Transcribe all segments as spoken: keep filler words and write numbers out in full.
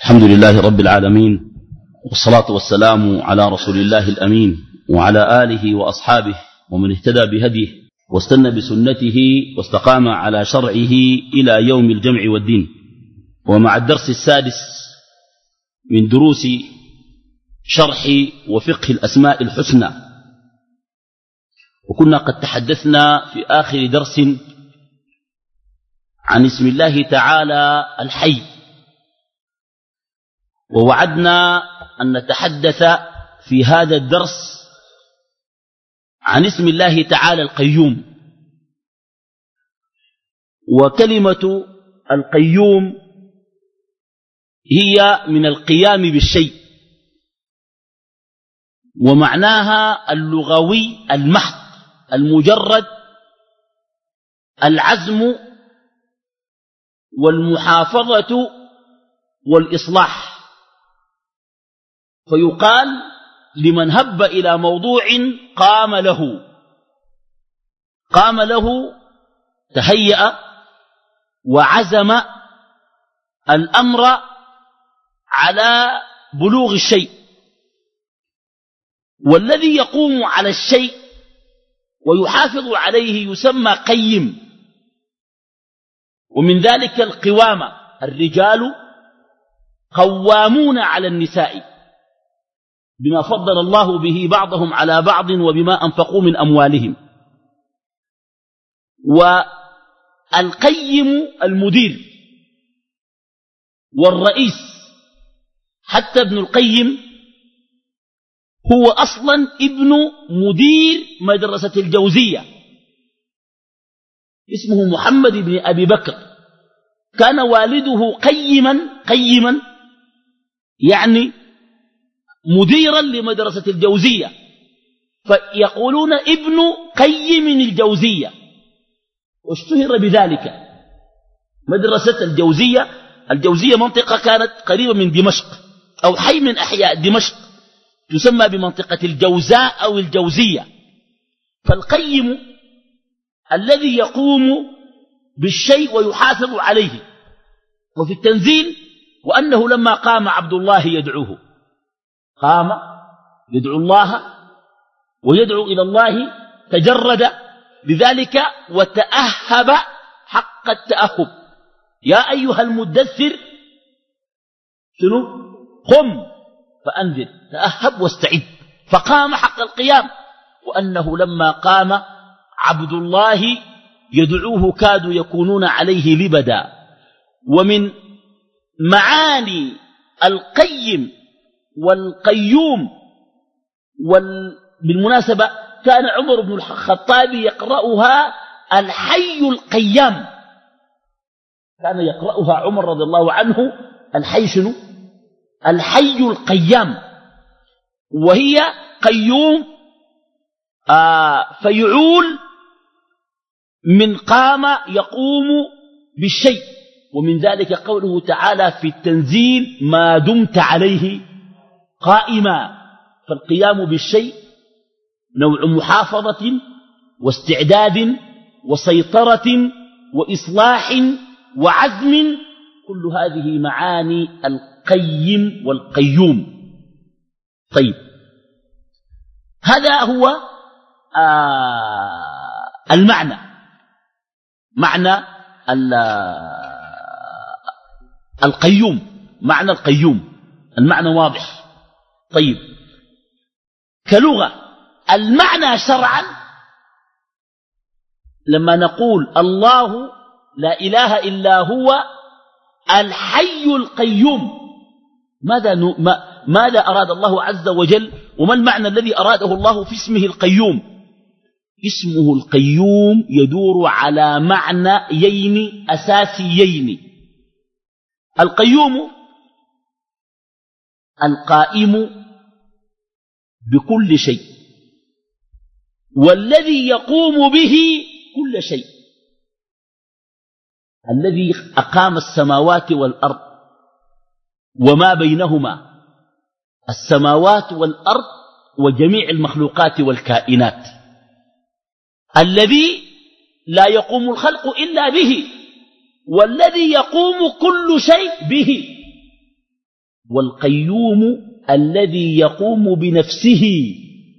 الحمد لله رب العالمين، والصلاة والسلام على رسول الله الأمين وعلى آله وأصحابه ومن اهتدى بهديه واستنى بسنته واستقام على شرعه إلى يوم الجمع والدين. ومع الدرس السادس من دروس شرح وفقه الأسماء الحسنى، وكنا قد تحدثنا في آخر درس عن اسم الله تعالى الحي، ووعدنا أن نتحدث في هذا الدرس عن اسم الله تعالى القيوم. وكلمة القيوم هي من القيام بالشيء، ومعناها اللغوي المحض المجرد العزم والمحافظة والإصلاح. فيقال لمن هب إلى موضوع قام له قام له تهيأ وعزم الأمر على بلوغ الشيء. والذي يقوم على الشيء ويحافظ عليه يسمى قيم. ومن ذلك القوامة، الرجال قوامون على النساء بما فضل الله به بعضهم على بعض وبما أنفقوا من أموالهم. والقيم المدير والرئيس. حتى ابن القيم هو أصلا ابن مدير مدرسة الجوزية، اسمه محمد بن أبي بكر. كان والده قيما قيما يعني مديرا لمدرسة الجوزية، فيقولون ابن قيم الجوزية، واشتهر بذلك. مدرسة الجوزية الجوزية منطقة كانت قريبة من دمشق، أو حي من أحياء دمشق تسمى بمنطقة الجوزاء أو الجوزية. فالقيم الذي يقوم بالشيء ويحافظ عليه. وفي التنزيل: وأنه لما قام عبد الله يدعوه، قام يدعو الله ويدعو إلى الله، تجرد لذلك وتأهب حق التأهب. يا أيها المدثر شنو قم فأنذر، تأهب واستعد، فقام حق القيام. وأنه لما قام عبد الله يدعوه كادوا يكونون عليه لبدا. ومن معاني القيم والقيوم وال... بالمناسبة كان عمر بن الخطاب يقرأها الحي القيام، كان يقرأها عمر رضي الله عنه الحي شنو؟ الحي القيام. وهي قيوم آه فيعول من قام يقوم بالشيء. ومن ذلك قوله تعالى في التنزيل: ما دمت عليه قائما. فالقيام بالشيء نوع محافظة واستعداد وسيطرة وإصلاح وعزم، كل هذه معاني القيم والقيوم. طيب، هذا هو آه المعنى، معنى القيوم، معنى القيوم، المعنى واضح. طيب، كلغة المعنى شرعا لما نقول الله لا إله إلا هو الحي القيوم، ماذا, ما ماذا أراد الله عز وجل؟ وما المعنى الذي أراده الله في اسمه القيوم؟ اسمه القيوم يدور على معنيين أساسيين: القيوم القائم بكل شيء، والذي يقوم به كل شيء، الذي أقام السماوات والأرض وما بينهما، السماوات والأرض وجميع المخلوقات والكائنات، الذي لا يقوم الخلق إلا به، والذي يقوم كل شيء به. والقيوم الذي يقوم بنفسه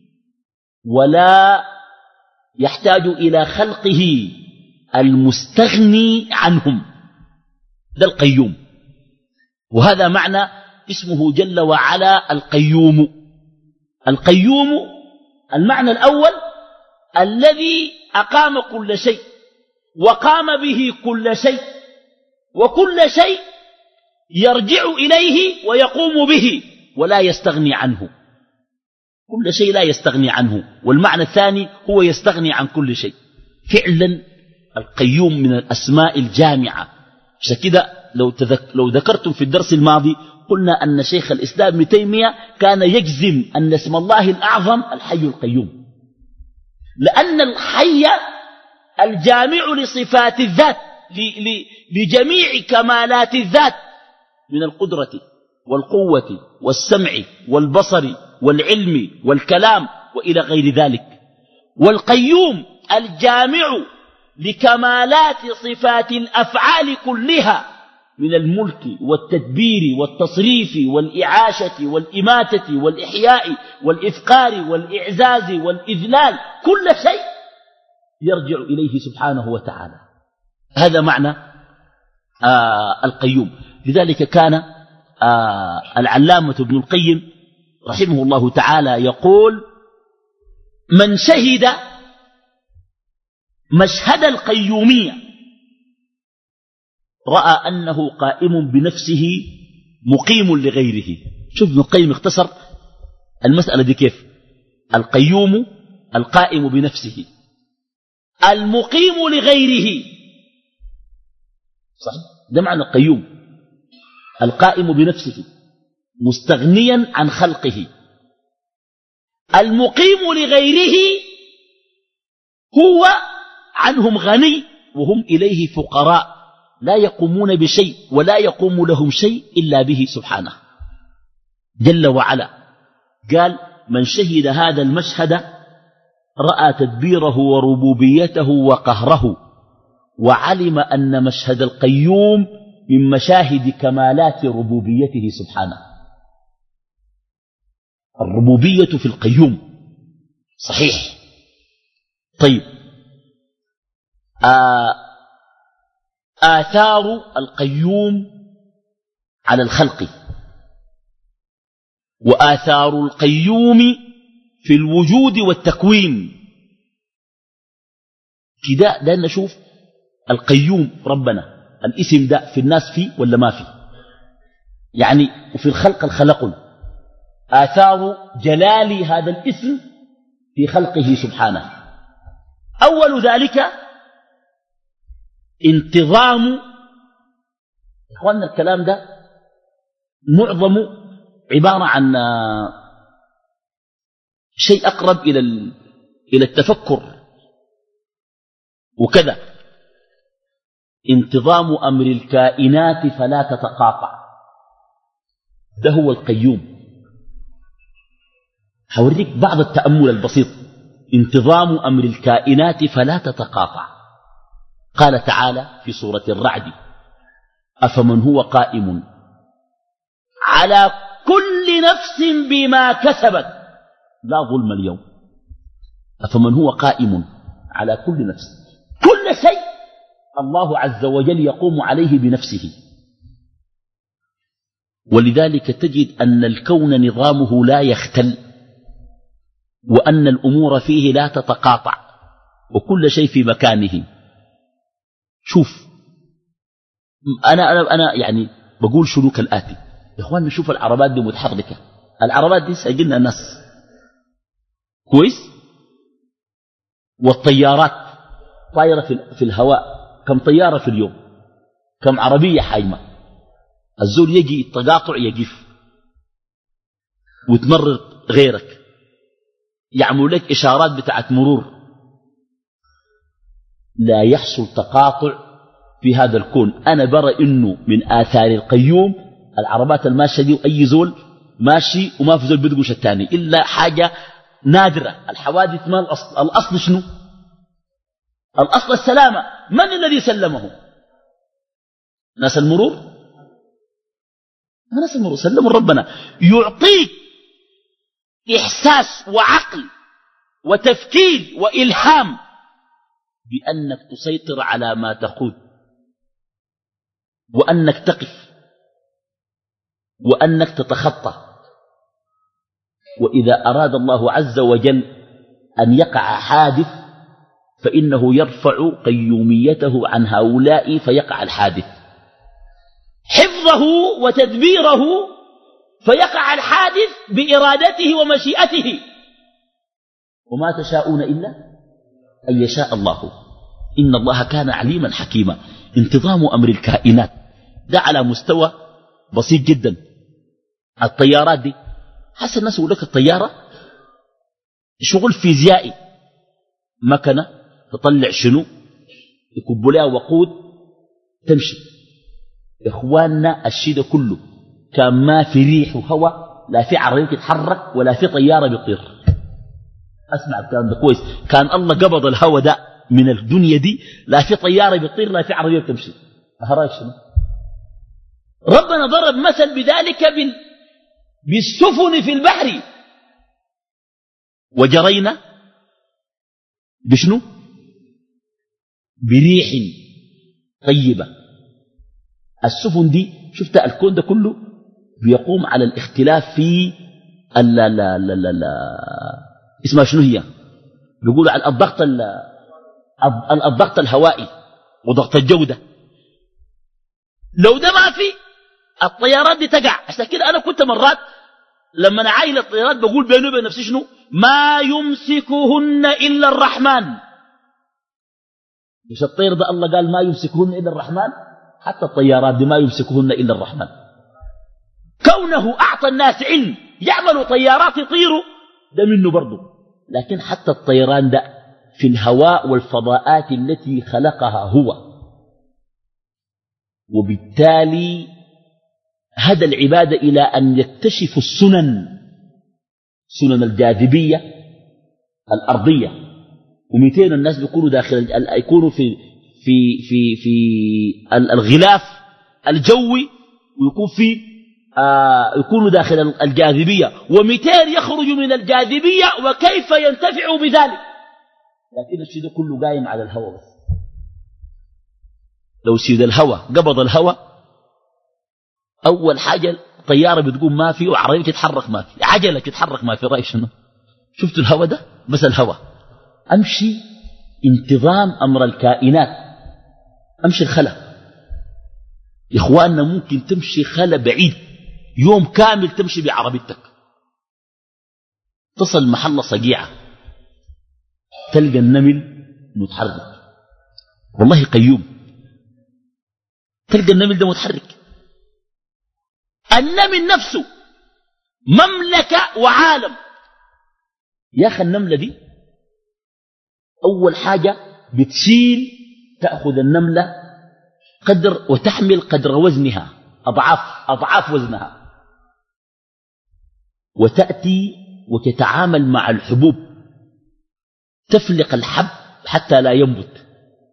ولا يحتاج إلى خلقه المستغني عنهم، ده القيوم. وهذا معنى اسمه جل وعلا القيوم. القيوم المعنى الأول الذي أقام كل شيء وقام به كل شيء، وكل شيء يرجع إليه ويقوم به ولا يستغني عنه، كل شيء لا يستغني عنه. والمعنى الثاني هو يستغني عن كل شيء. فعلا القيوم من الأسماء الجامعة. عشان كده لو, لو ذكرتم في الدرس الماضي قلنا أن شيخ الإسلام ابن تيمية كان يجزم أن اسم الله الأعظم الحي القيوم، لأن الحي الجامع لصفات الذات لجميع كمالات الذات من القدرة والقوة والسمع والبصر والعلم والكلام وإلى غير ذلك. والقيوم الجامع لكمالات صفات الأفعال كلها من الملك والتدبير والتصريف والإعاشة والإماتة والإحياء والإذكار والإعزاز والإذلال، كل شيء يرجع إليه سبحانه وتعالى. هذا معنى آه القيوم. لذلك كان آه العلامة ابن القيم رحمه الله تعالى يقول: من شهد مشهد القيومية رأى أنه قائم بنفسه مقيم لغيره. شوف ابن القيم اختصر المسألة دي كيف: القيوم القائم بنفسه المقيم لغيره. صحيح، ده معنى القيوم، القائم بنفسه مستغنيا عن خلقه. المقيم لغيره هو عنهم غني وهم إليه فقراء، لا يقومون بشيء ولا يقوم لهم شيء إلا به سبحانه جل وعلا. قال: من شهد هذا المشهد رأى تدبيره وربوبيته وقهره، وعلم أن مشهد القيوم من مشاهد كمالات ربوبيته سبحانه. الربوبية في القيوم، صحيح. طيب، آه آثار القيوم على الخلق، وآثار القيوم في الوجود والتكوين. كده ده نشوف القيوم ربنا الاسم ده في الناس فيه ولا ما فيه، يعني وفي الخلق الخلق آثار جلال هذا الاسم في خلقه سبحانه. أول ذلك انتظام. إخواننا الكلام ده معظم عبارة عن شيء أقرب إلى إلى التفكر وكذا. انتظام أمر الكائنات فلا تتقاطع، ده هو القيوم. هوريك بعض التأمل البسيط. انتظام أمر الكائنات فلا تتقاطع. قال تعالى في سورة الرعد: أفمن هو قائم على كل نفس بما كسبت لا ظلم اليوم. أفمن هو قائم على كل نفس، كل شيء الله عز وجل يقوم عليه بنفسه. ولذلك تجد أن الكون نظامه لا يختل، وأن الأمور فيه لا تتقاطع، وكل شيء في مكانه. شوف، أنا, أنا, أنا يعني بقول شنو كالآتي: يا إخوان نشوف العربات دي متحركة، العربات دي سايقلنا الناس كويس، والطيارات طايرة في, في الهواء. كم طيارة في اليوم؟ كم عربية حايمة؟ الزول يجي التقاطع يقف وتمرر غيرك، يعملوا لك إشارات بتاعت مرور. لا يحصل تقاطع في هذا الكون. أنا برى إنه من آثار القيوم العربات الماشية دي، وأي زول ماشي وما في زول بيدقش الثاني إلا حاجة نادرة. الحوادث ما الأصل. الأصل شنو؟ الأصل السلامة. من الذي سلمه؟ ناس المرور؟ ما نسلم سلم ربنا يعطيك إحساس وعقل وتفكير وإلهام بأنك تسيطر على ما تقود، وأنك تقف، وأنك تتخطى. وإذا أراد الله عز وجل أن يقع حادث فإنه يرفع قيوميته عن هؤلاء فيقع الحادث، حفظه وتدبيره فيقع الحادث بإرادته ومشيئته. وما تشاءون إلا أن يشاء الله، إن الله كان عليما حكيما. انتظام أمر الكائنات ده على مستوى بسيط جدا. الطيارات دي حسن الناس يقول لك الطيارة شغل فيزيائي، مكنة تطلع شنو، يكبوا لها وقود تمشي. إخواننا الشيء ده كله كان ما في ريح وهواء، لا في عربية تتحرك ولا في طيارة بيطير. أسمع الكلام ده كويس، كان الله قبض الهواء ده من الدنيا دي، لا في طيارة بيطير لا في عربية بتمشي. أهراج شنو؟ ربنا ضرب مثل بذلك بال... بالسفن في البحر، وجرينا بشنو؟ بريح طيبة. السفن دي شفت الكون ده كله بيقوم على الاختلاف في ال لا لا لا لا اسمها شنو هي؟ بيقولوا على الضغط الضغط الهوائي وضغط الجودة. لو ده ما في الطيارات دي تقع. عشان كده أنا كنت مرات لما نعاين الطيارات بقول بيني وبين نفسي شنو؟ ما يمسكهن إلا الرحمن. مش الطير ده الله قال ما يمسكهن إلا الرحمن؟ حتى الطيارات دي ما يمسكهن إلا الرحمن. كونه أعطى الناس علم يعملوا طيارات يطيروا ده منه برضو، لكن حتى الطيران ده في الهواء والفضاءات التي خلقها هو. وبالتالي هدى العبادة إلى أن يكتشفوا السنن، سنن الجاذبية الأرضية. ومئتين الناس بيكونوا داخل يكونوا في في في في الغلاف الجوي، ويكون في آه يكونوا داخل الجاذبية، ومئتين يخرجوا من الجاذبية، وكيف ينتفعوا بذلك؟ لكن الشيء ده كله قايم على الهواء بس. لو سيد الهواء قبض الهواء، أول حاجة طيارة بتقوم ما في، وعربية تتحرك ما في، عجلة تتحرك ما في. رأي شنو؟ شفت الهواء ده بس الهواء. أمشي انتظام أمر الكائنات، أمشي الخلا. إخواننا ممكن تمشي خلا بعيد يوم كامل تمشي بعربيتك، تصل محل صقيعة تلقى النمل متحرك، والله قيوم، تلقى النمل ده متحرك. النمل نفسه مملكة وعالم. يا أخي النملة دي أول حاجة بتشيل، تأخذ النملة قدر وتحمل قدر وزنها، أضعاف أضعاف وزنها، وتأتي وتتعامل مع الحبوب، تفلق الحب حتى لا ينبت.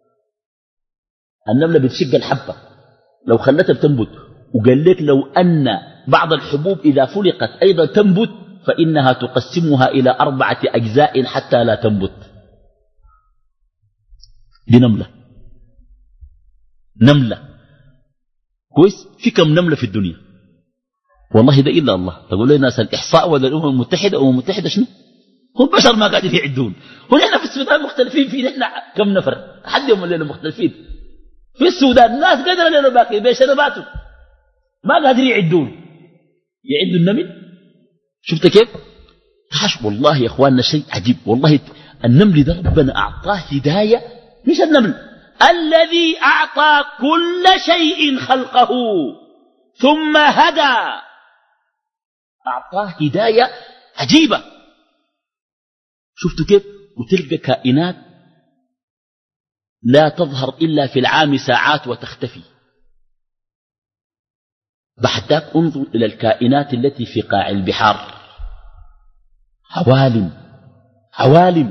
النملة بتشق الحبة لو خلتها بتنبت، وقال لك لو أن بعض الحبوب إذا فلقت أيضا تنبت فإنها تقسمها إلى أربعة أجزاء حتى لا تنبت. دي نملة نملة كويس. في كم نملة في الدنيا؟ والله ده إلا الله. تقول لنا ناس الإحصاء ولا الأمم المتحدة؟ الأمم المتحدة شنو؟ هم بشر ما قاعدين يعدون. ونحن في السودان مختلفين في نحن كم نفر حد يوم الليلة مختلفين في السودان. الناس قدر لنا باقي بشنباتهم ما قادرين يعدون، يعدوا النمل. شفت كيف؟ حش والله يا اخواننا شيء عجيب والله. النمل ده ربنا اعطاه هدايه، مش النمل الذي اعطى كل شيء خلقه ثم هدى، اعطاه هدايه عجيبه. شفتوا كيف؟ وتلقى كائنات لا تظهر الا في العام ساعات وتختفي. بعدك انظر إلى الكائنات التي في قاع البحار، عوالم عوالم.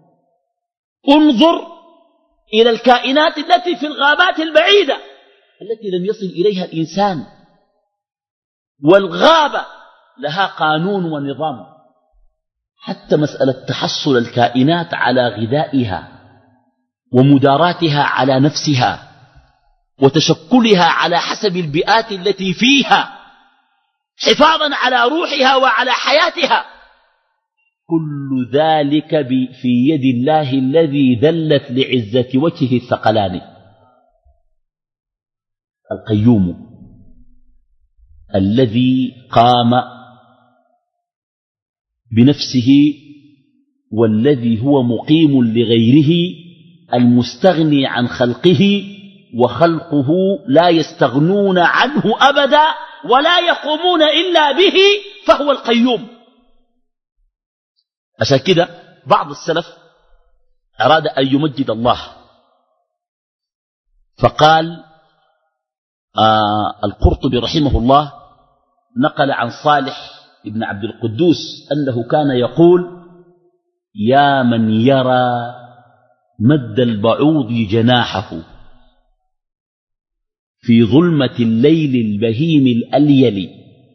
انظر إلى الكائنات التي في الغابات البعيدة التي لم يصل إليها الإنسان. والغابة لها قانون ونظام. حتى مسألة تحصل الكائنات على غذائها ومداراتها على نفسها وتشكلها على حسب البيئات التي فيها حفاظا على روحها وعلى حياتها، كل ذلك في يد الله الذي ذلت لعزة وجهه الثقلان القيوم، الذي قام بنفسه والذي هو مقيم لغيره، المستغني عن خلقه وخلقه لا يستغنون عنه أبدا ولا يقومون إلا به، فهو القيوم. عشان كده بعض السلف أراد أن يمجد الله فقال آه القرطبي رحمه الله نقل عن صالح ابن عبد القدوس أنه كان يقول: يا من يرى مد البعوض جناحه في ظلمة الليل البهيم الأليل،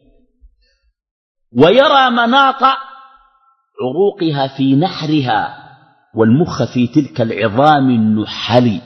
ويرى مناط عروقها في نحرها والمخ في تلك العظام النحل،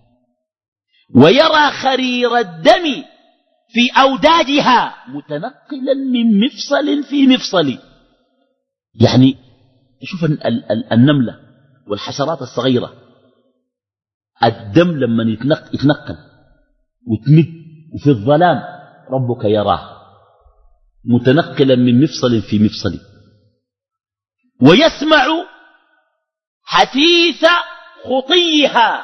ويرى خرير الدم في أوداجها متنقلا من مفصل في مفصل. يعني شوف النملة والحشرات الصغيرة، الدم لما يتنقل وتمد وفي الظلام ربك يراه متنقلا من مفصل في مفصل، ويسمع حثيث خطيها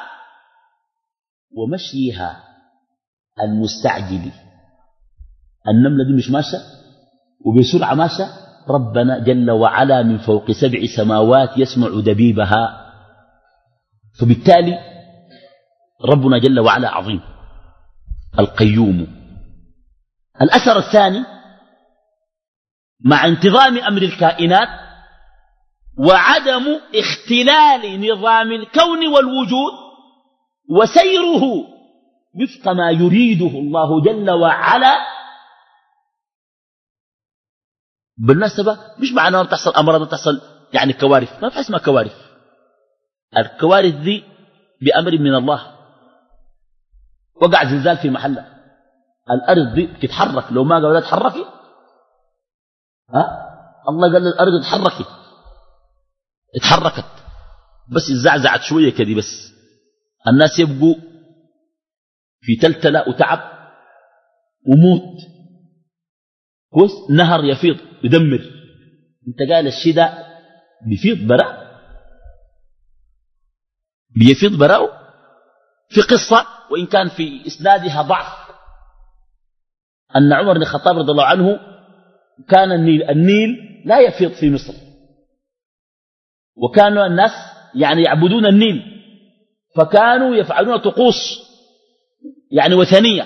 ومشيها المستعجل. النملة دي مش ماشية وبسرعة ماشية، ربنا جل وعلا من فوق سبع سماوات يسمع دبيبها. فبالتالي ربنا جل وعلا عظيم القيوم. الأثر الثاني مع انتظام أمر الكائنات وعدم اختلال نظام الكون والوجود وسيره وفق ما يريده الله جل وعلا. بالمناسبة مش معنى أن تحصل أمراض تحصل يعني كوارث، ما في اسمها كوارث. الكوارث دي بأمر من الله. وقع زلزال في محله، الأرض دي تتحرك، لو ما قالوا لا تحركي ها الله قال للأرض تحركي، اتحركت بس اتزعزعت شوية كده، بس الناس يبقوا في تلتلة وتعب وموت. كويس، نهر يفيض يدمر، انت قال الشيء ده بيفيض براء بيفيض براء. في قصة وإن كان في إسنادها ضعف، أن عمر بن الخطاب رضي الله عنه كان النيل, النيل لا يفيض في مصر، وكانوا الناس يعني يعبدون النيل، فكانوا يفعلون طقوس يعني وثنية.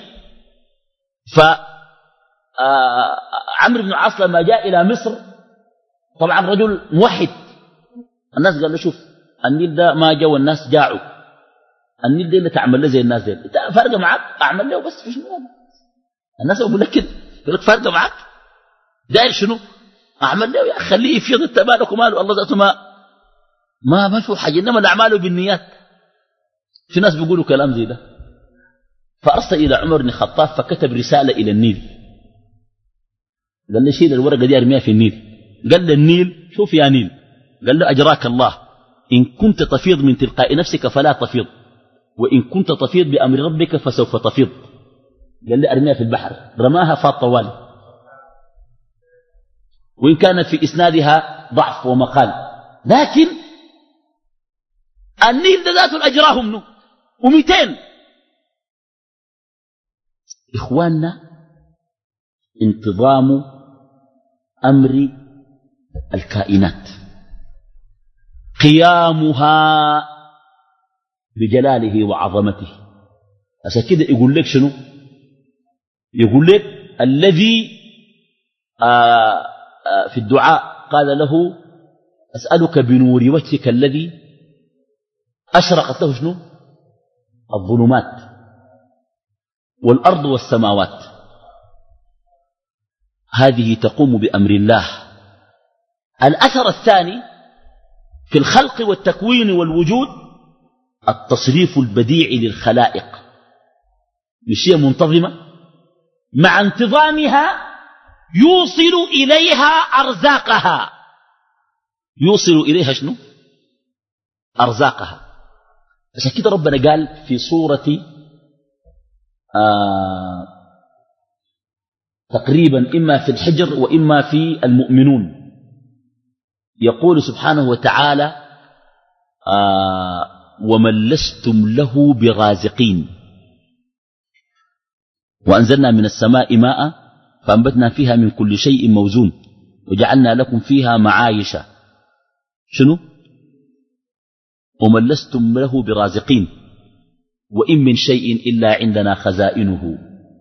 فعمرو بن العاص لما جاء إلى مصر، طبعا رجل موحد، الناس قال له شوف النيل ده ما جاء والناس جاعوا، النيل ده اللي تعمل له زي الناس دي، انت فارقه معك اعمل له بس في شنو. الناس يقول لك كده، يقول لك فارقه معك داير شنو اعمل له، يا خليه يفيض انت مالك وماله، الله ذاته ما ما ما في حاجه، انما الاعمال بالنيات. في ناس بيقولوا كلام زي ده. فارسل الى عمر بن الخطاب فكتب رساله الى النيل، قال له شيل الورقه دي ارميها في النيل. قال له النيل شوف يا نيل، قال له اجراك الله، ان كنت تفيض من تلقاء نفسك فلا تفيض، وإن كنت تفيض بأمر ربك فسوف تفيض. قال لي أرميها في البحر، رماها فاض طوالي، وإن كانت في إسنادها ضعف ومقال، لكن النيل ده ذاته الأجراه منه ومئتين. إخواننا، انتظام أمر الكائنات، قيامها بجلاله وعظمته. عشان كده يقول لك شنو؟ يقول لك الذي آآ آآ في الدعاء قال له أسألك بنور وجهك الذي أشرقت له شنو؟ الظلمات والأرض والسماوات. هذه تقوم بأمر الله. الأثر الثاني في الخلق والتكوين والوجود التصريف البديع للخلائق، بشيء منتظمة مع انتظامها يوصل إليها أرزاقها. يوصل إليها شنو؟ أرزاقها. عشان كده ربنا قال في سورة آه تقريبا إما في الحجر وإما في المؤمنون، يقول سبحانه وتعالى آه ومن لستم له برازقين وأنزلنا من السماء ماء فأنبتنا فيها من كل شيء موزون وجعلنا لكم فيها معايش. شنو؟ ومن لستم له برازقين وإن من شيء إلا عندنا خزائنه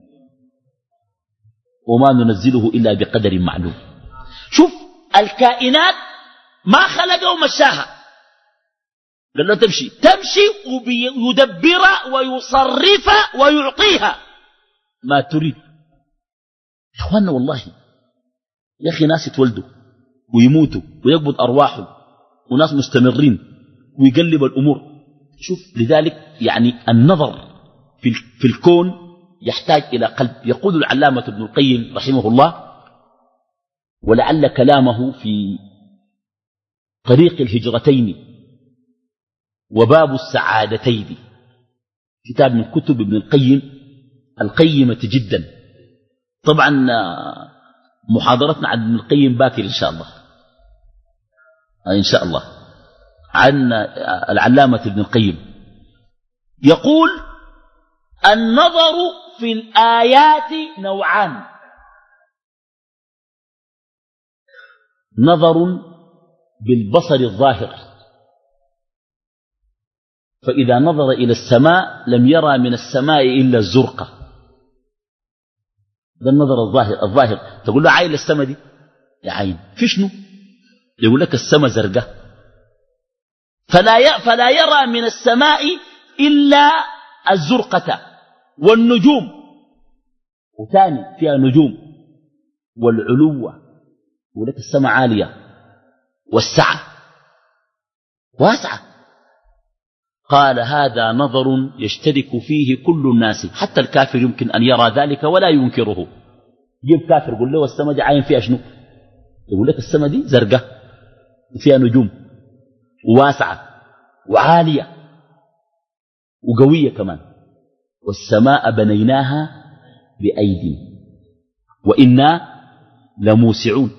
وما ننزله إلا بقدر معلوم. شوف الكائنات ما خلقها ومشاها، قال له تمشي تمشي ويدبر ويصرف ويعطيها ما تريد. يا اخوانا والله يا اخي ناس يتولدوا ويموتوا ويقبض أرواحهم وناس مستمرين ويقلب الأمور. شوف لذلك يعني النظر في, في الكون يحتاج إلى قلب. يقول العلامة ابن القيم رحمه الله ولعل كلامه في طريق الهجرتين وباب السعادتين، كتاب من كتب ابن القيم القيمة جدا. طبعا محاضرتنا عن ابن القيم باكر إن شاء الله، إن شاء الله عن العلامة ابن القيم. يقول النظر في الآيات نوعان: نظر بالبصر الظاهر، فإذا نظر إلى السماء لم يرى من السماء إلا الزرقة. ده النظر الظاهر. الظاهر تقول له عين السماء دي يا عين في شنو؟ يقول لك السماء زرقاء. فلا فلا يرى من السماء إلا الزرقة والنجوم، وثاني فيها نجوم والعلوة، يقول لك السماء عالية والسعة واسعة. قال هذا نظر يشترك فيه كل الناس، حتى الكافر يمكن أن يرى ذلك ولا ينكره. جيب كافر قل له السماء دي عاين فيها شنو؟ يقول لك السماء دي زرقاء وفيها نجوم وواسعة وعالية وقوية كمان. والسماء بنيناها بأيدي وإنا لموسعون.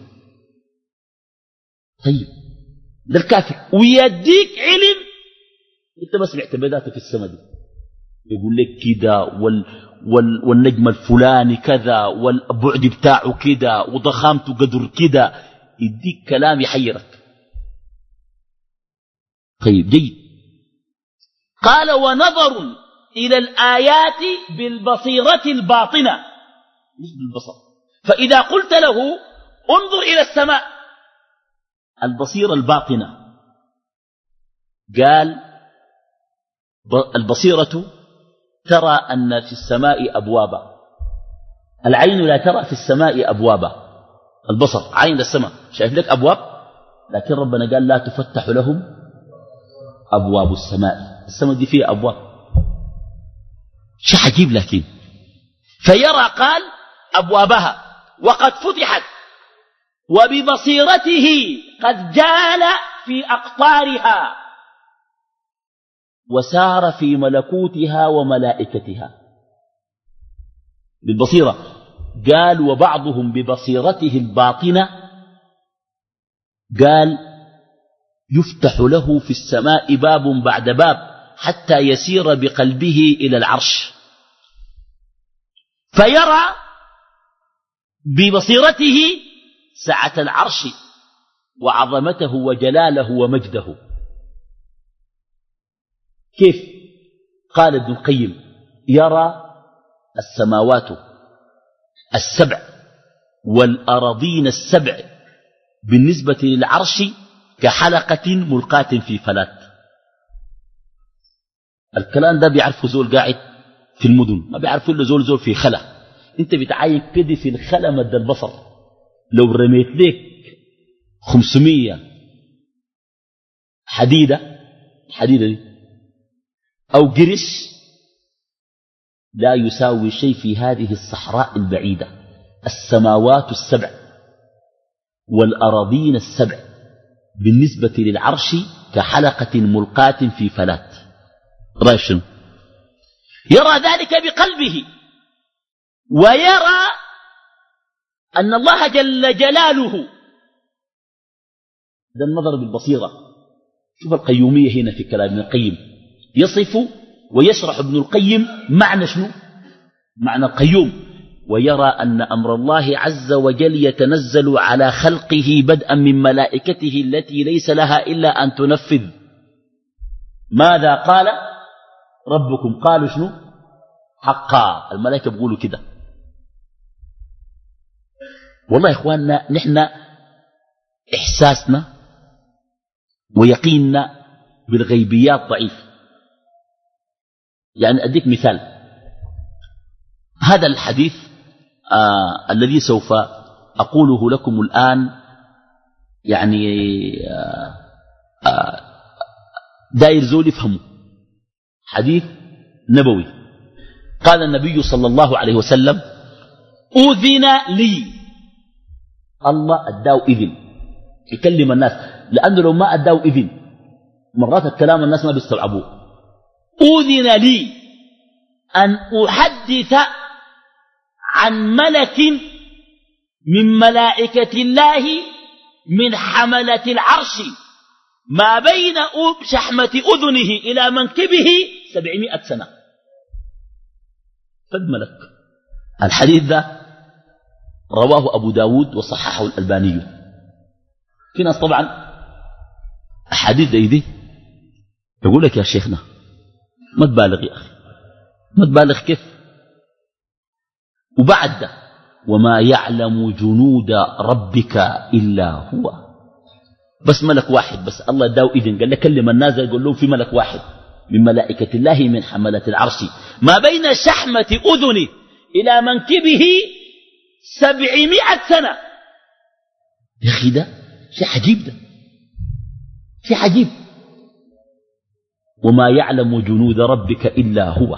طيب ده الكافر ويديك علم انت بس باعتماداته في السماء دي، يقول لك كده وال وال والنجم الفلاني كذا والبعد بتاعه كده وضخامته قدر كده، يديك كلام يحيرك. طيب جيد. قال ونظر إلى الآيات بالبصيرة الباطنة مش بالبصر. فإذا قلت له انظر إلى السماء، البصيرة الباطنة، قال البصيرة ترى أن في السماء أبوابا. العين لا ترى في السماء أبوابا. البصر عين السماء شايف لك أبواب، لكن ربنا قال لا تفتح لهم أبواب السماء. السماء دي فيها أبواب، شيء عجيب. لكن فيرى قال أبوابها وقد فتحت وببصيرته قد جال في أقطارها وسار في ملكوتها وملائكتها. بالبصيرة قال وبعضهم ببصيرته الباطنة قال يفتح له في السماء باب بعد باب حتى يسير بقلبه إلى العرش، فيرى ببصيرته سعة العرش وعظمته وجلاله ومجده. كيف؟ قال ابن القيم يرى السماوات السبع والأراضين السبع بالنسبة للعرش كحلقة ملقاة في فلات. الكلام ده بيعرفه زول قاعد في المدن، ما بيعرفه إلا زول زول في خلا. انت بتعاين كده في الخلا مد البصر، لو رميت لك خمسمية حديدة الحديدة دي أو قرش لا يساوي شيء في هذه الصحراء البعيدة. السماوات السبع والأراضين السبع بالنسبة للعرش كحلقة ملقاة في فلات. رأي شنو؟ يرى ذلك بقلبه ويرى أن الله جل جلاله. ده النظر بالبصيرة. شوف القيومية هنا في كلام ابن القيم يصف ويشرح ابن القيم معنى شنو؟ معنى القيوم. ويرى أن أمر الله عز وجل يتنزل على خلقه بدءا من ملائكته التي ليس لها إلا أن تنفذ. ماذا قال ربكم؟ قالوا شنو؟ حقا. الملائكة بيقولوا كده. والله يا إخواننا نحن إحساسنا ويقيننا بالغيبيات ضعيف. يعني أديك مثال. هذا الحديث آه الذي سوف أقوله لكم الآن يعني آه آه داير زول يفهمه. حديث نبوي. قال النبي صلى الله عليه وسلم أذن لي. الله أداه إذن يكلم الناس، لأنه لو ما أداه إذن مرات الكلام الناس ما بيستوعبوه. أذن لي أن أحدث عن ملك من ملائكة الله من حملة العرش ما بين شحمة أذنه إلى منكبه سبعمائة سنة. فد ملك. الحديث ذا رواه أبو داود وصححه الألباني. في ناس طبعا أحاديث دي, دي يقول لك يا شيخنا ما تبالغ يا أخي، ما تبالغ كيف؟ وبعد ده وما يعلم جنود ربك إلا هو. بس ملك واحد بس الله داو إذن قال لك كلم الناس يقول لهم في ملك واحد من ملائكة الله من حملة العرش ما بين شحمة أذنه إلى منكبه سبعمائة سنة. يا أخي ده شيء عجيب، ده شيء عجيب. وما يعلم جنود ربك إلا هو.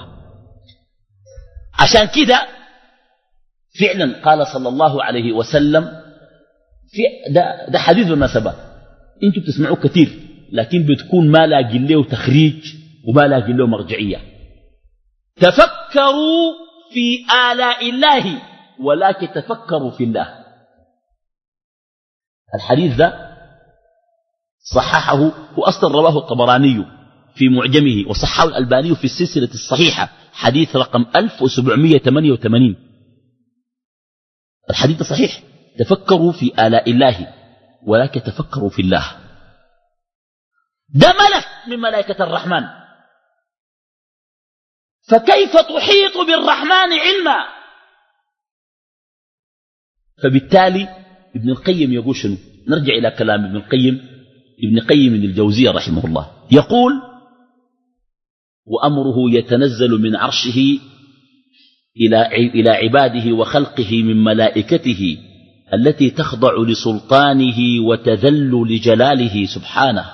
عشان كده فعلا قال صلى الله عليه وسلم في ده, ده حديث المناسبات انتوا بتسمعوه كثير لكن بتكون ما لاقي له تخريج وما لاقي له مرجعية. تفكروا في آلاء الله ولكن تفكروا في الله. الحديث ده صححه وأصلا رواه الطبراني في معجمه وصححه الألباني في السلسلة الصحيحة حديث رقم ألف وسبعمائة وثمانية وثمانين. الحديث صحيح. تفكروا في آلاء الله ولكن تفكروا في الله. ده ملك من ملائكة الرحمن، فكيف تحيط بالرحمن علما؟ فبالتالي ابن القيم يقول شنو؟ نرجع إلى كلام ابن القيم. ابن قيم الجوزية رحمه الله يقول وأمره يتنزل من عرشه إلى عباده وخلقه من ملائكته التي تخضع لسلطانه وتذل لجلاله سبحانه.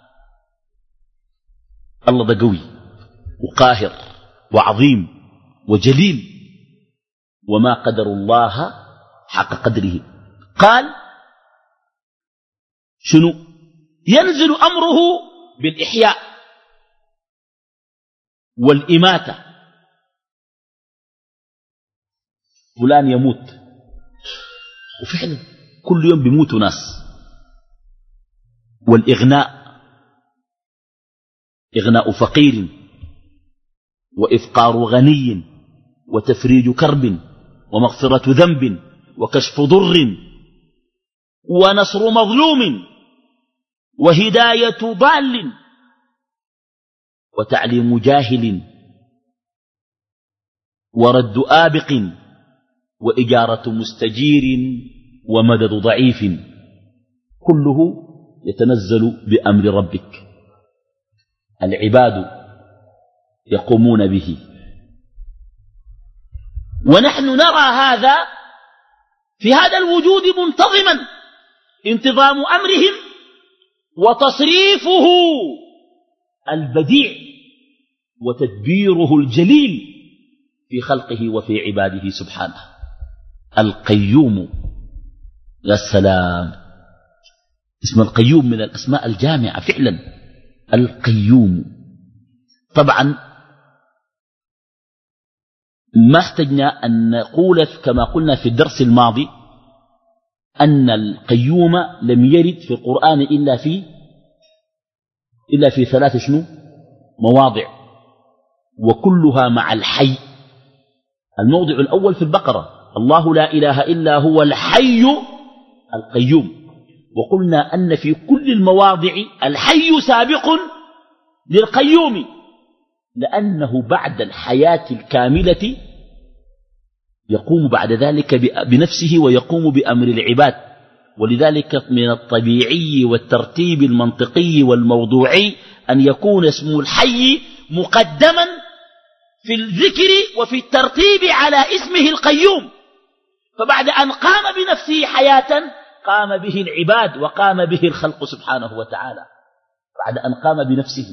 الله ده قوي وقاهر وعظيم وجليل وما قدر الله حق قدره. قال شنو؟ ينزل أمره بالإحياء والإماتة. فلان يموت وفعلا كل يوم بيموتوا ناس. والإغناء إغناء فقير وإفقار غني وتفريج كرب ومغفرة ذنب وكشف ضر ونصر مظلوم وهداية ضال وتعليم جاهل ورد آبق وإجارة مستجير ومدد ضعيف كله يتنزل بأمر ربك. العباد يقومون به ونحن نرى هذا في هذا الوجود منتظما انتظام أمرهم وتصريفه البديع وتدبيره الجليل في خلقه وفي عباده سبحانه. القيوم، يا سلام، اسم القيوم من الأسماء الجامعة فعلا. القيوم طبعا ما احتجنا أن نقول كما قلنا في الدرس الماضي أن القيوم لم يرد في القرآن إلا في إلا في ثلاث شنو مواضع، وكلها مع الحي. الموضع الأول في البقرة: الله لا إله إلا هو الحي القيوم. وقلنا أن في كل المواضع الحي سابق للقيوم، لأنه بعد الحياة الكاملة يقوم بعد ذلك بنفسه ويقوم بأمر العباد. ولذلك من الطبيعي والترتيب المنطقي والموضوعي أن يكون اسم الحي مقدما في الذكر وفي الترتيب على اسمه القيوم. فبعد أن قام بنفسه حياة قام به العباد وقام به الخلق سبحانه وتعالى، بعد أن قام بنفسه.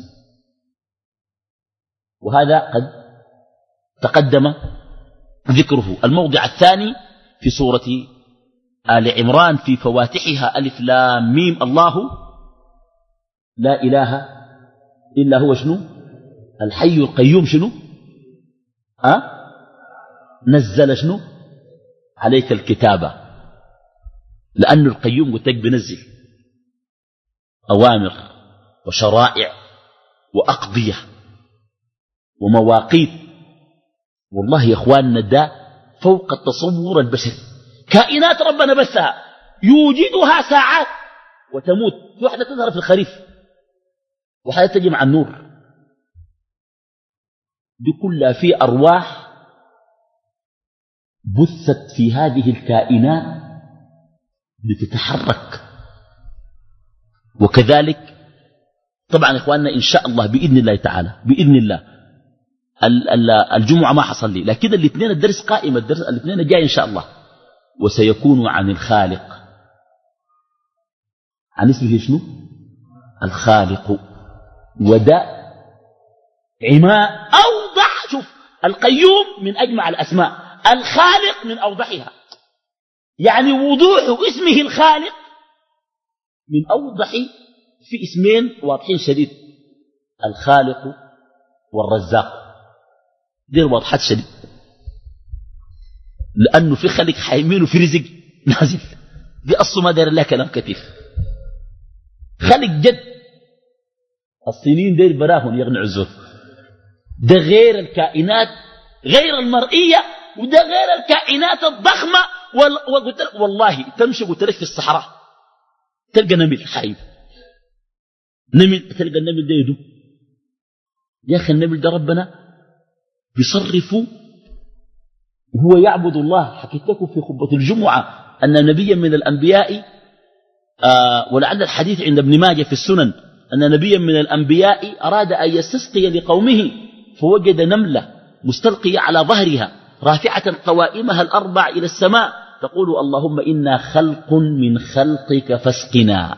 وهذا قد تقدم ذكره. الموضع الثاني في سورة آل عمران في فواتحها: ألف لام ميم، الله لا إله إلا هو شنو الحي القيوم. شنو أه؟ نزل شنو عليك الكتابة، لأن القيوم قلت لك بنزل أوامر وشرائع وأقضية ومواقيت. والله يا إخواننا ده فوق التصور البشري. كائنات ربنا بسها يوجدها ساعات وتموت. في واحدة تظهر في الخريف وحاجة تجي مع النور. دي كلها في أرواح بثت في هذه الكائنات بتتحرك. وكذلك طبعا إخواننا إن شاء الله بإذن الله تعالى بإذن الله الجمعة ما حصل لي، لكن الاثنين الدرس قائم، الدرس الاثنين جاي إن شاء الله. وسيكون عن الخالق، عن اسمه شنو الخالق. وده عماء أوضح. شوف، القيوم من أجمع الأسماء، الخالق من أوضحها. يعني وضوح اسمه الخالق من أوضح، في اسمين واضحين شديد: الخالق والرزاق. دي واضحات شديد، لأنه في خلق حيمين وفي رزق نازل. دي أصله ما داير لها كلام كثير. خلق جد الصينيين داير براهن يغني عزوه. ده غير الكائنات غير المرئية، وده غير الكائنات الضخمة. وال... والله تمشي قلت لك في الصحراء تلقى نمل حي، نمل تلقى النمل ده يدو. يا أخي النمل ده ربنا بيصرفه وهو يعبد الله. حكيت لكم في خطبة الجمعة أن نبيا من الأنبياء آه ولعل الحديث عند ابن ماجه في السنن أن نبيا من الأنبياء أراد أن يستسقي لقومه، فوجد نملة مستلقية على ظهرها رافعة قوائمها الأربع إلى السماء تقول: اللهم إنا خلق من خلقك فاسقنا.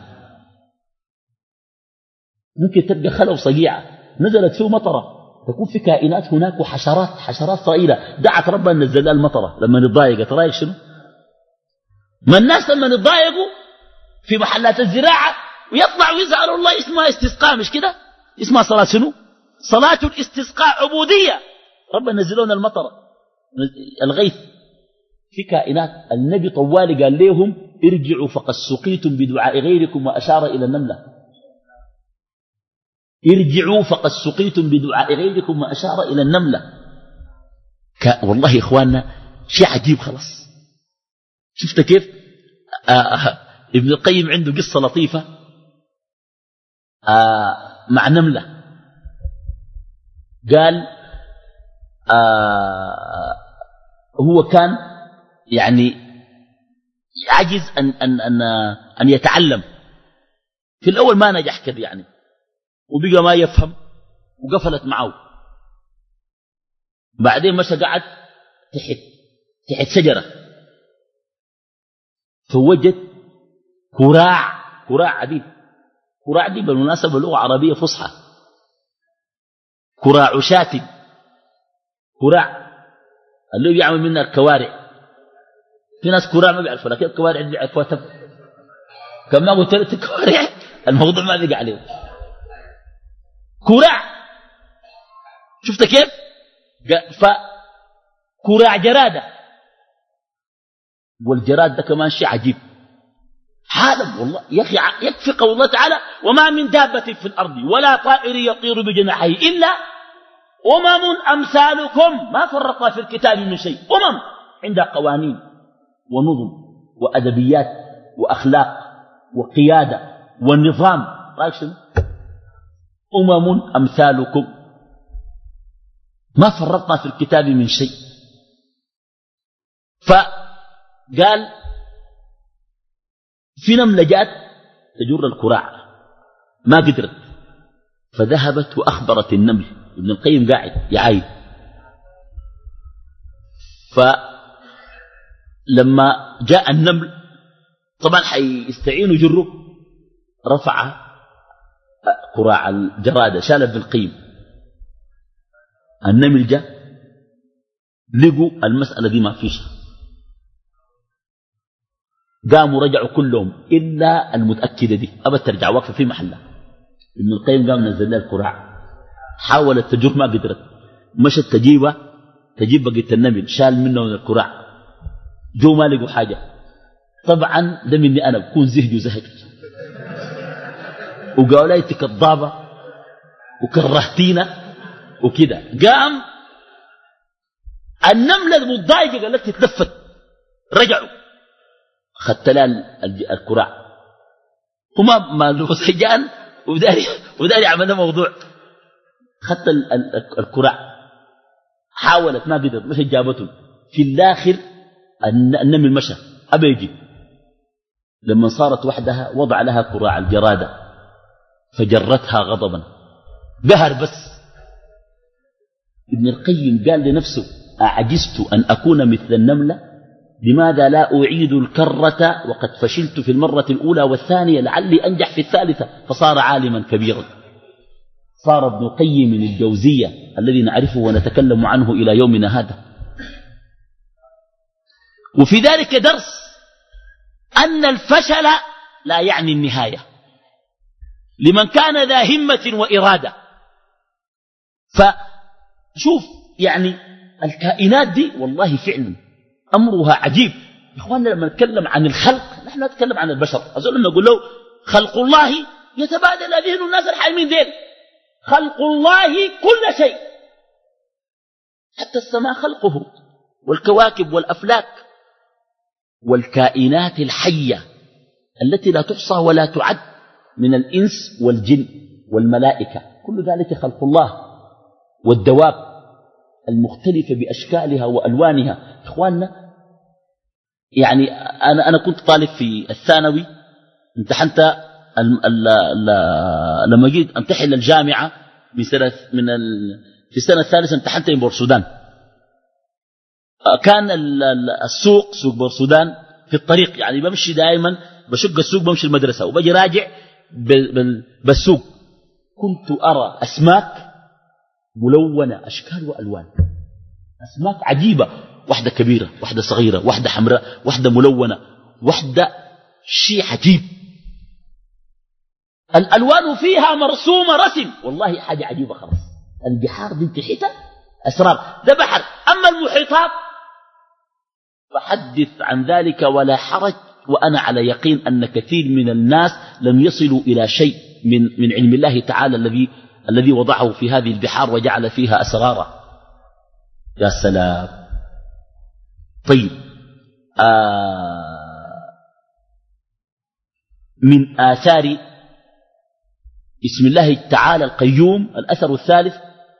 ممكن تبقى خلو صقيعة نزلت فيه مطرة، تكون في كائنات هناك وحشرات حشرات صغيرة دعت ربنا نزل لها المطرة لما نتضايق. ترايك شنو؟ ما الناس لما نتضايقوا في محلات الزراعة ويطلعوا ويزعلوا الله اسمها استسقاء، مش كده؟ اسمها صلاة شنو؟ صلاة الاستسقاء عبودية. ربنا نزلون المطرة الغيث. في كائنات النبي طوالي قال لهم: ارجعوا فقد سقيتم بدعاء غيركم، وأشار إلى النملة. ارجعوا فقد سقيتم بدعاء غيركم، وأشار إلى النملة. والله يا إخواننا شيء عجيب خلاص. شفت كيف آه ابن القيم عنده قصة لطيفة آه مع نملة. قال آه هو كان يعني عجز أن, أن, أن, أن يتعلم. في الأول ما نجح كذا يعني، وبقى ما يفهم وقفلت معه. بعدين مشى قعد تحت تحت شجرة فوجد كراع كراع عديد. كراع دي بالمناسبة لغة عربية فصحى. كراع شاتم، كراع اللي بيعمل منها الكوارع. في ناس كراع ما بيعرفوا، لكن الكوارع دي بيعرفوها تب. كما قلت لك الكوارع الموضوع ما بيقع عليهم. كراع شفت كيف؟ فكراع جرادة، والجراد ده كمان شيء عجيب. عالم والله يا أخي، يكفي قول الله تعالى: وما من دابة في الأرض ولا طائر يطير بجناحيه إلا أمم أمثالكم ما فرطنا في الكتاب من شيء. أمم عندها قوانين ونظم وأدبيات وأخلاق وقيادة ونظام. رأيك شنو؟ أمم أمثالكم ما فرطنا في الكتاب من شيء. فقال في نملة جاءت تجر الكراع ما قدرت، فذهبت وأخبرت النمل. ابن القيم قاعد يعاين، فلما جاء النمل طبعا حيستعينوا جره، رفع كراع الجرادة، شال ابن القيم. النمل جاء لقوا المسألة دي ما فيش، قاموا رجعوا كلهم إلا المتأكدة دي أبت ترجع واقفة في محلها. ابن القيم قام نزل لها الكراع، حاولت تجر ما قدرت، مشت تجيبها تجيب بقية النمل، شال منه من الكراع، جو ما لقوا حاجة. طبعا ده مني أنا بكون زهج وزهج، وقالوا لي كذابة وكرهتينا وكده. قام النملة المتضايقة قالت تتلفت، رجعوا خدت لها الكراع. هما ما له سجان وداري وداري عملنا موضوع. خدت الكراع، حاولت ما قدرت، مشت جابته. في الآخر النمل مشى أبى يجي. لما صارت وحدها وضع لها كراع الجرادة فجرتها غضبا، قهر. بس ابن القيم قال لنفسه: أعجزت أن أكون مثل النملة، لماذا لا أعيد الكرة وقد فشلت في المرة الأولى والثانية، لعلي أنجح في الثالثة. فصار عالما كبيرا، صار ابن القيم الجوزية الذي نعرفه ونتكلم عنه إلى يومنا هذا. وفي ذلك درس أن الفشل لا يعني النهاية لمن كان ذا همة وإرادة. فشوف يعني الكائنات دي والله فعلا أمرها عجيب. يا إخواننا لما نتكلم عن الخلق نحن نتكلم عن البشر. أظن لما نقول له خلق الله يتبادل ذهن الناس الحالمين ذيل. خلق الله كل شيء، حتى السماء خلقه، والكواكب والأفلاك والكائنات الحية التي لا تحصى ولا تعد من الإنس والجن والملائكة، كل ذلك خلق الله. والدواب المختلفة بأشكالها وألوانها. إخواننا يعني أنا أنا كنت طالب في الثانوي، امتحنت ال ال ال لما جيت امتحن للجامعة من سنة من ال في السنة الثالثة امتحنت من بورسودان. كان السوق سوق بورسودان في الطريق، يعني بمشي دائما بشق السوق بمشي المدرسة وبجي راجع بالسوق. كنت أرى أسماك ملونة أشكال وألوان، أسماك عجيبة، واحدة كبيرة واحدة صغيرة واحدة حمراء واحدة ملونة واحدة شيء عجيب. الألوان فيها مرسومة رسم، والله حاجة عجيبة خلاص. البحار دي تحتها أسرار، ده بحر. أما المحيطات فحدث عن ذلك ولا حرج. وأنا على يقين أن كثير من الناس لم يصلوا إلى شيء من من علم الله تعالى الذي الذي وضعه في هذه البحار وجعل فيها أسرارا. يا سلام. طيب آه من آثار اسم الله تعالى القيوم الأثر الثالث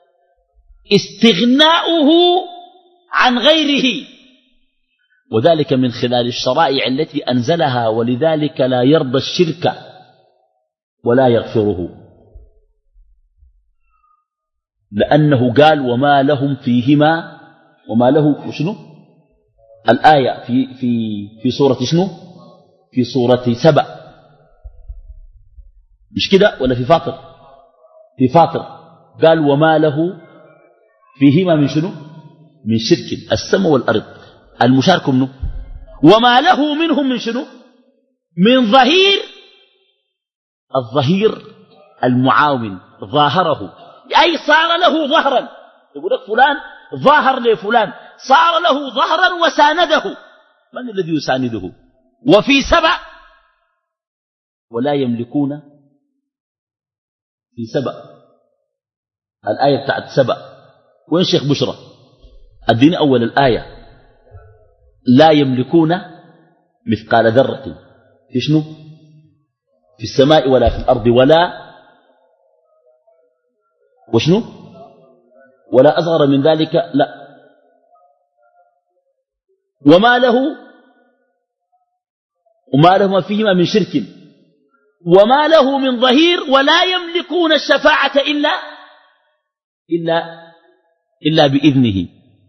استغناؤه عن غيره، وذلك من خلال الشرائع التي أنزلها، ولذلك لا يرضى الشرك ولا يغفره، لأنه قال وما لهم فيهما وما له شنو الآية في في في سورة شنو في سورة سبأ، مش كده ولا في فاطر؟ في فاطر قال وما له فيهما من شنو؟ من شرك، السماء والأرض المشارك منه، وما له منهم من شنو؟ من ظهير. الظهير المعاون، ظاهره أي صار له ظهرا، يقول لك فلان ظاهر لفلان، صار له ظهرا وسانده. من الذي يسانده؟ وفي سبأ ولا يملكون. في سبأ الآية بتاعت سبأ، وين شيخ بشرى؟ الدين أول الآية لا يملكون مثقال ذرة في شنو؟ في السماء ولا في الأرض ولا وشنو؟ ولا أصغر من ذلك، لا. وما له وما له ما فيهما من شرك وما له من ظهير ولا يملكون الشفاعة إلا إلا إلا بإذنه.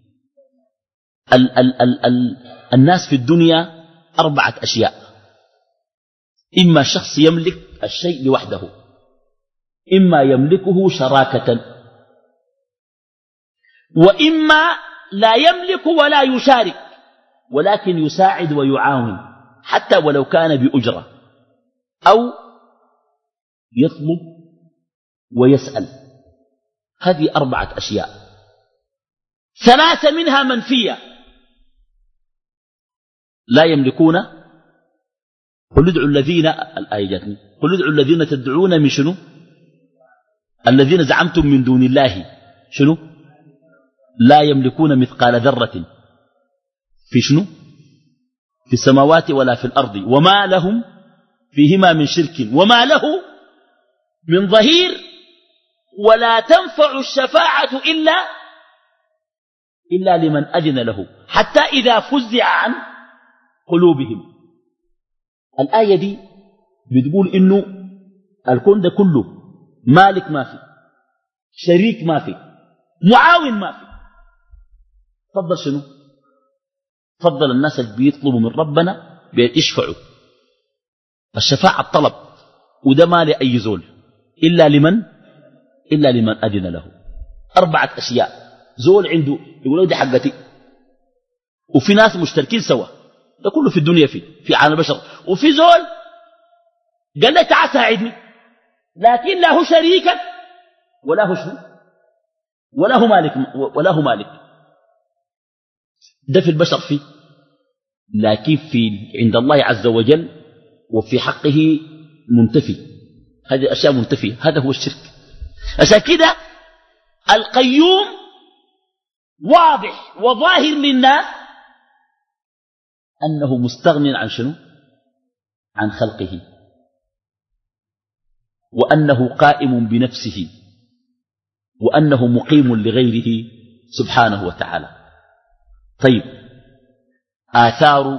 ال ال ال ال الناس في الدنيا أربعة أشياء: إما شخص يملك الشيء لوحده، إما يملكه شراكة، وإما لا يملك ولا يشارك ولكن يساعد ويعاون حتى ولو كان بأجرة، أو يطلب ويسأل. هذه أربعة أشياء، ثلاثة منها منفية. لا يملكون. قل ادعوا الذين، الآية جاتني، قل ادعوا الذين تدعون من شنو؟ الذين زعمتم من دون الله شنو؟ لا يملكون مثقال ذرة في شنو؟ في السماوات ولا في الأرض وما لهم فيهما من شرك وما له من ظهير ولا تنفع الشفاعة إلا إلا لمن أذن له حتى إذا فزع عن قلوبهم. الآية دي بتقول إنه الكون ده كله مالك ما في، شريك ما في، معاون ما في. فضل شنو؟ فضل الناس اللي بيطلبوا من ربنا بيشفعوا. الشفاعة الطلب، وده ما لأي زول إلا لمن إلا لمن أذن له. أربعة أشياء. زول عنده يقولوا دي حقتي، وفي ناس مشتركين سوا، ده كله في الدنيا فيه في عالم البشر. وفي زول قال لك تعال ساعدني، لكن لا هو شريكك ولا هو شنو ولا هو مالك ولا هو مالك. ده في البشر فيه، لكن في عند الله عز وجل وفي حقه منتفي. هذه أشياء منتفية، هذا هو الشرك. عشان كده القيوم واضح وظاهر للناس أنه مستغن عن شنو؟ عن خلقه، وأنه قائم بنفسه، وأنه مقيم لغيره سبحانه وتعالى. طيب، آثار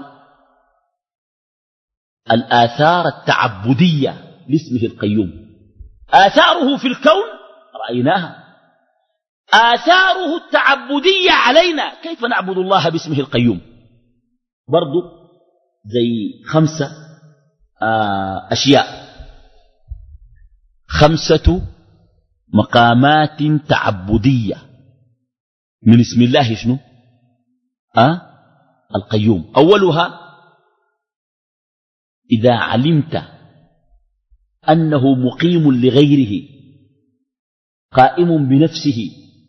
الآثار التعبدية لاسمه القيوم. آثاره في الكون رأيناها، آثاره التعبدية علينا، كيف نعبد الله باسمه القيوم؟ برضو زي خمسة أشياء، خمسة مقامات تعبدية من اسم الله شنو؟ أه؟ القيوم. أولها إذا علمت أنه مقيم لغيره، قائم بنفسه،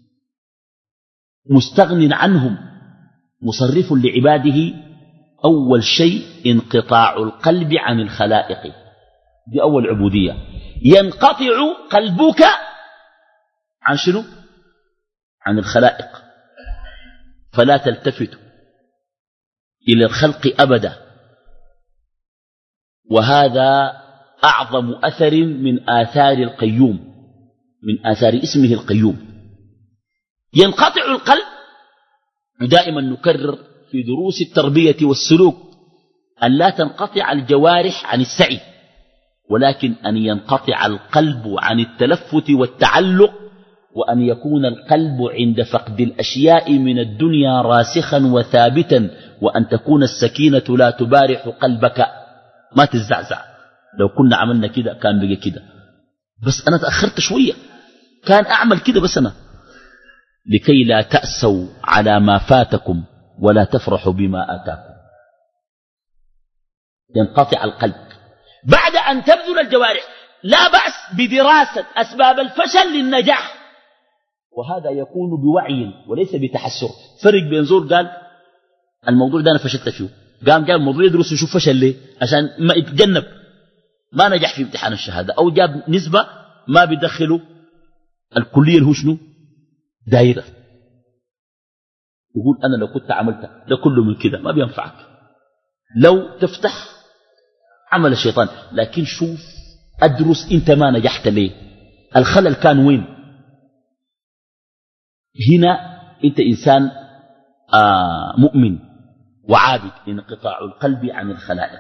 مستغن عنهم، مصرف لعباده، أول شيء انقطاع القلب عن الخلائق. دي أول عبودية. ينقطع قلبك عن شنو؟ عن الخلائق، فلا تلتفت إلى الخلق أبدا. وهذا أعظم أثر من آثار القيوم، من آثار اسمه القيوم. ينقطع القلب، ودائما نكرر في دروس التربية والسلوك أن لا تنقطع الجوارح عن السعي، ولكن أن ينقطع القلب عن التلفت والتعلق، وأن يكون القلب عند فقد الأشياء من الدنيا راسخا وثابتا، وأن تكون السكينة لا تبارح قلبك. ما تزعزع. لو كنا عملنا كده كان بقى كده، بس أنا تأخرت شوية كان أعمل كده بس أنا، لكي لا تأسوا على ما فاتكم ولا تفرحوا بما آتاكم. ينقطع القلب بعد أن تبذل الجوارح. لا بأس بدراسة أسباب الفشل للنجاح، وهذا يكون بوعي وليس بتحسر. فرق بين زول قال الموضوع ده أنا فشلت فيه، قام جاب الموضوع يدرس يشوف فشل ليه عشان ما يتجنب ما نجح في امتحان الشهادة، أو جاب نسبة ما بيدخله الكلية اللي هو شنو دايرة، يقول أنا لو كنت عملت ده كله من كده ما بينفعك. لو تفتح عمل الشيطان، لكن شوف أدرس أنت ما نجحت ليه، الخلل كان وين. هنا أنت إنسان آه مؤمن وعابد، انقطاع القلب عن الخلائق.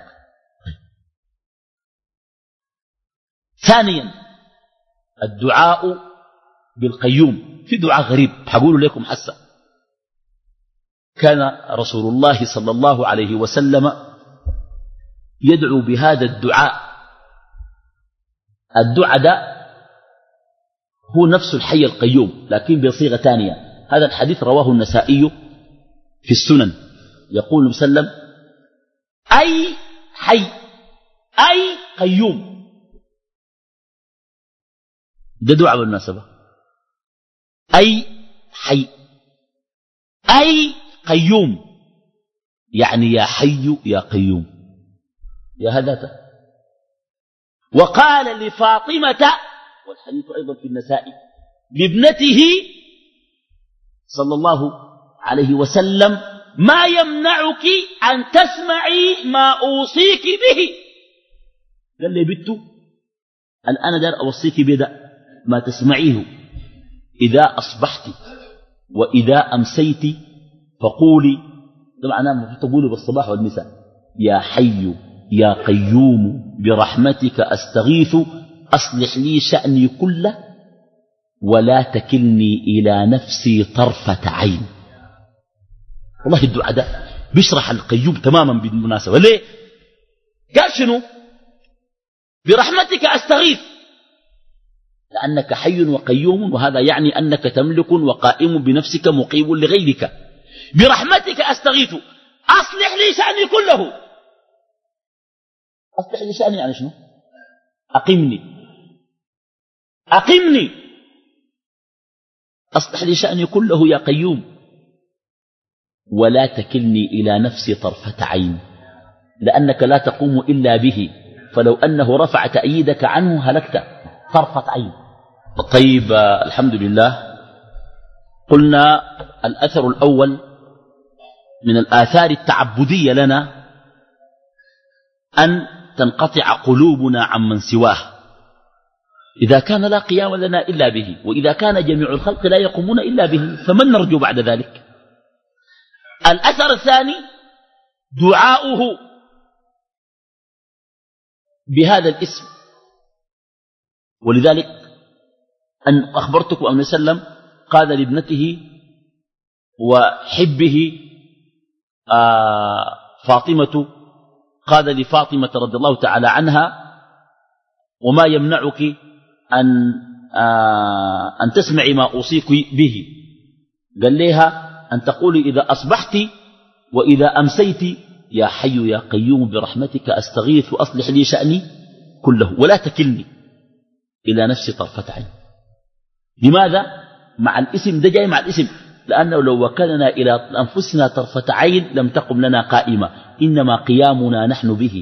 ثانيا الدعاء بالقيوم. في دعاء غريب حقول لكم حسا. كان رسول الله صلى الله عليه وسلم يدعو بهذا الدعاء. الدعاء ده هو نفس الحي القيوم لكن بصيغة ثانية. هذا الحديث رواه النسائي في السنن. يقول النبي صلى الله عليه وسلم أي حي أي قيوم. ده دعاء بالمناسبة. أي حي أي قيوم، يعني يا حي يا قيوم يا هداته. وقال لفاطمة، والحديث أيضا في النساء، لابنته صلى الله عليه وسلم ما يمنعك أن تسمعي ما أوصيك به. قال لي بنته الآن دار أوصيك بدا ما تسمعيه إذا أصبحت وإذا أمسيت فقولي، ده معناه المفروض تقولي بالصباح والمساء يا حي يا قيوم برحمتك أستغيث أصلح لي شأني كله ولا تكلني إلى نفسي طرفة عين. والله الدعاء ده بيشرح القيوم تماما بالمناسبة. ليه؟ قال شنو؟ برحمتك أستغيث، لأنك حي وقيوم، وهذا يعني أنك تملك وقائم بنفسك مقيم لغيرك. برحمتك أستغيث أصلح لي شأني كله. أصلح لي شأني يعني شنو؟ أقمني أقمني أصلح لي شأني كله يا قيوم ولا تكلني إلى نفسي طرفة عين، لأنك لا تقوم إلا به، فلو أنه رفع تأييدك عنه هلكت طرفة عين. طيب الحمد لله. قلنا الأثر الأول من الآثار التعبدية لنا أن تنقطع قلوبنا عمن سواه إذا كان لا قيام لنا إلا به، وإذا كان جميع الخلق لا يقومون إلا به فمن نرجو بعد ذلك. الأثر الثاني دعاؤه بهذا الاسم، ولذلك أن أخبرتكم أن وسلم قال لابنته وحبه آه فاطمة، قال لفاطمة رضي الله تعالى عنها وما يمنعك أن, آه أن تسمعي ما أوصيك به؟ قال لها أن تقولي إذا أصبحت وإذا أمسيت يا حي يا قيوم برحمتك أستغيث وأصلح لي شأني كله ولا تكلني إلى نفسي طرفة عين. لماذا؟ مع الاسم ده جاي مع الاسم، لأنه لو وكلنا إلى أنفسنا طرفة عين لم تقم لنا قائمة، إنما قيامنا نحن به.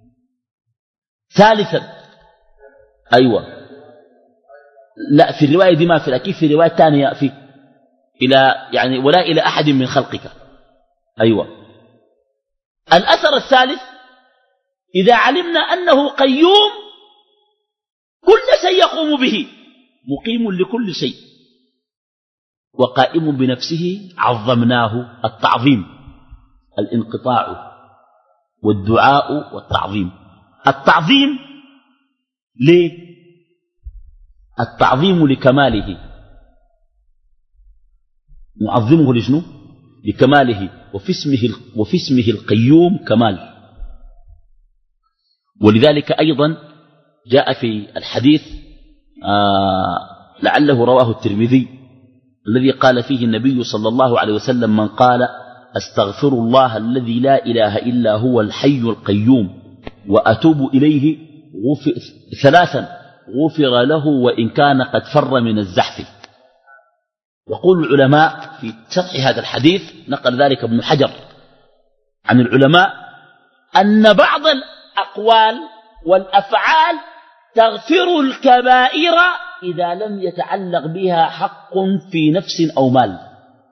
ثالثا أيوة لا في الرواية دي ما في، لكن في رواية ثانية في إلى يعني ولا إلى أحد من خلقك. أيوة. الأثر الثالث إذا علمنا أنه قيوم كل شيء يقوم به، مقيم لكل شيء وقائم بنفسه، عظمناه. التعظيم الانقطاع والدعاء والتعظيم. التعظيم ليه؟ التعظيم لكماله، نعظمه لشنو؟ لكماله، وفي اسمه, وفي اسمه القيوم كمال. ولذلك أيضا جاء في الحديث آه لعله رواه الترمذي الذي قال فيه النبي صلى الله عليه وسلم: من قال أستغفر الله الذي لا إله إلا هو الحي القيوم وأتوب إليه غفر ثلاثا غفر له وإن كان قد فر من الزحف. يقول العلماء في شرح هذا الحديث، نقل ذلك ابن حجر عن العلماء، أن بعض الأقوال والأفعال تغفر الكبائر إذا لم يتعلق بها حق في نفس أو مال،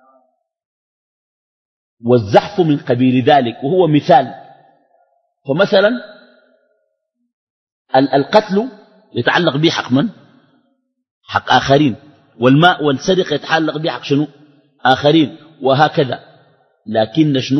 والزحف من قبيل ذلك، وهو مثال. فمثلا القتل يتعلق به حق من؟ حق آخرين، والماء والسرقة يتعلق به حق شنو؟ آخرين، وهكذا. لكن شنو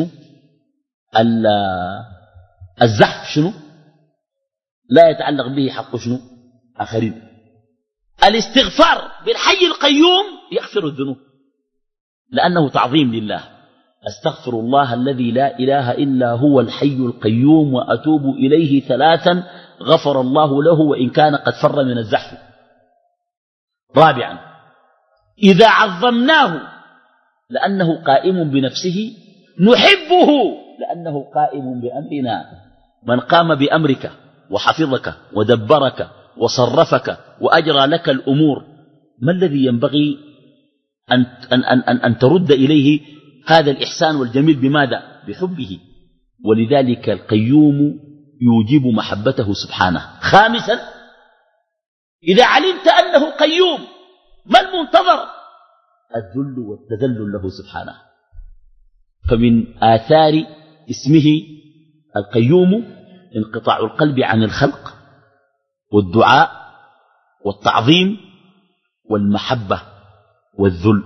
الزحف شنو؟ لا يتعلق به حق شنو؟ آخرين. الاستغفار بالحي القيوم يغفر الذنوب لأنه تعظيم لله. أستغفر الله الذي لا إله إلا هو الحي القيوم وأتوب إليه ثلاثا غفر الله له وإن كان قد فر من الزحف. رابعا، إذا عظمناه لأنه قائم بنفسه نحبه لأنه قائم بأمرنا. من قام بأمرك وحفظك ودبرك وصرفك وأجرى لك الأمور، ما الذي ينبغي أن, أن, أن, أن, أن ترد إليه هذا الإحسان والجميل؟ بماذا؟ بحبه. ولذلك القيوم يوجب محبته سبحانه. خامسا، إذا علمت أنه قيوم ما المنتظر؟ الذل والتذلل له سبحانه. فمن آثار اسمه القيوم انقطاع القلب عن الخلق والدعاء والتعظيم والمحبة والذل،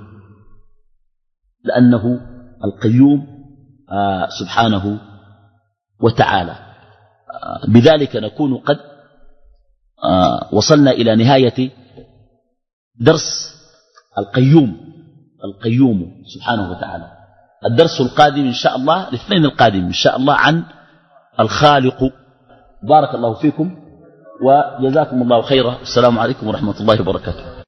لأنه القيوم آه سبحانه وتعالى. آه بذلك نكون قد آه وصلنا إلى نهاية درس القيوم القيوم سبحانه وتعالى. الدرس القادم إن شاء الله، الاثنين القادم إن شاء الله، عن الخالق. بارك الله فيكم وجزاكم الله خيرا. السلام عليكم ورحمة الله وبركاته.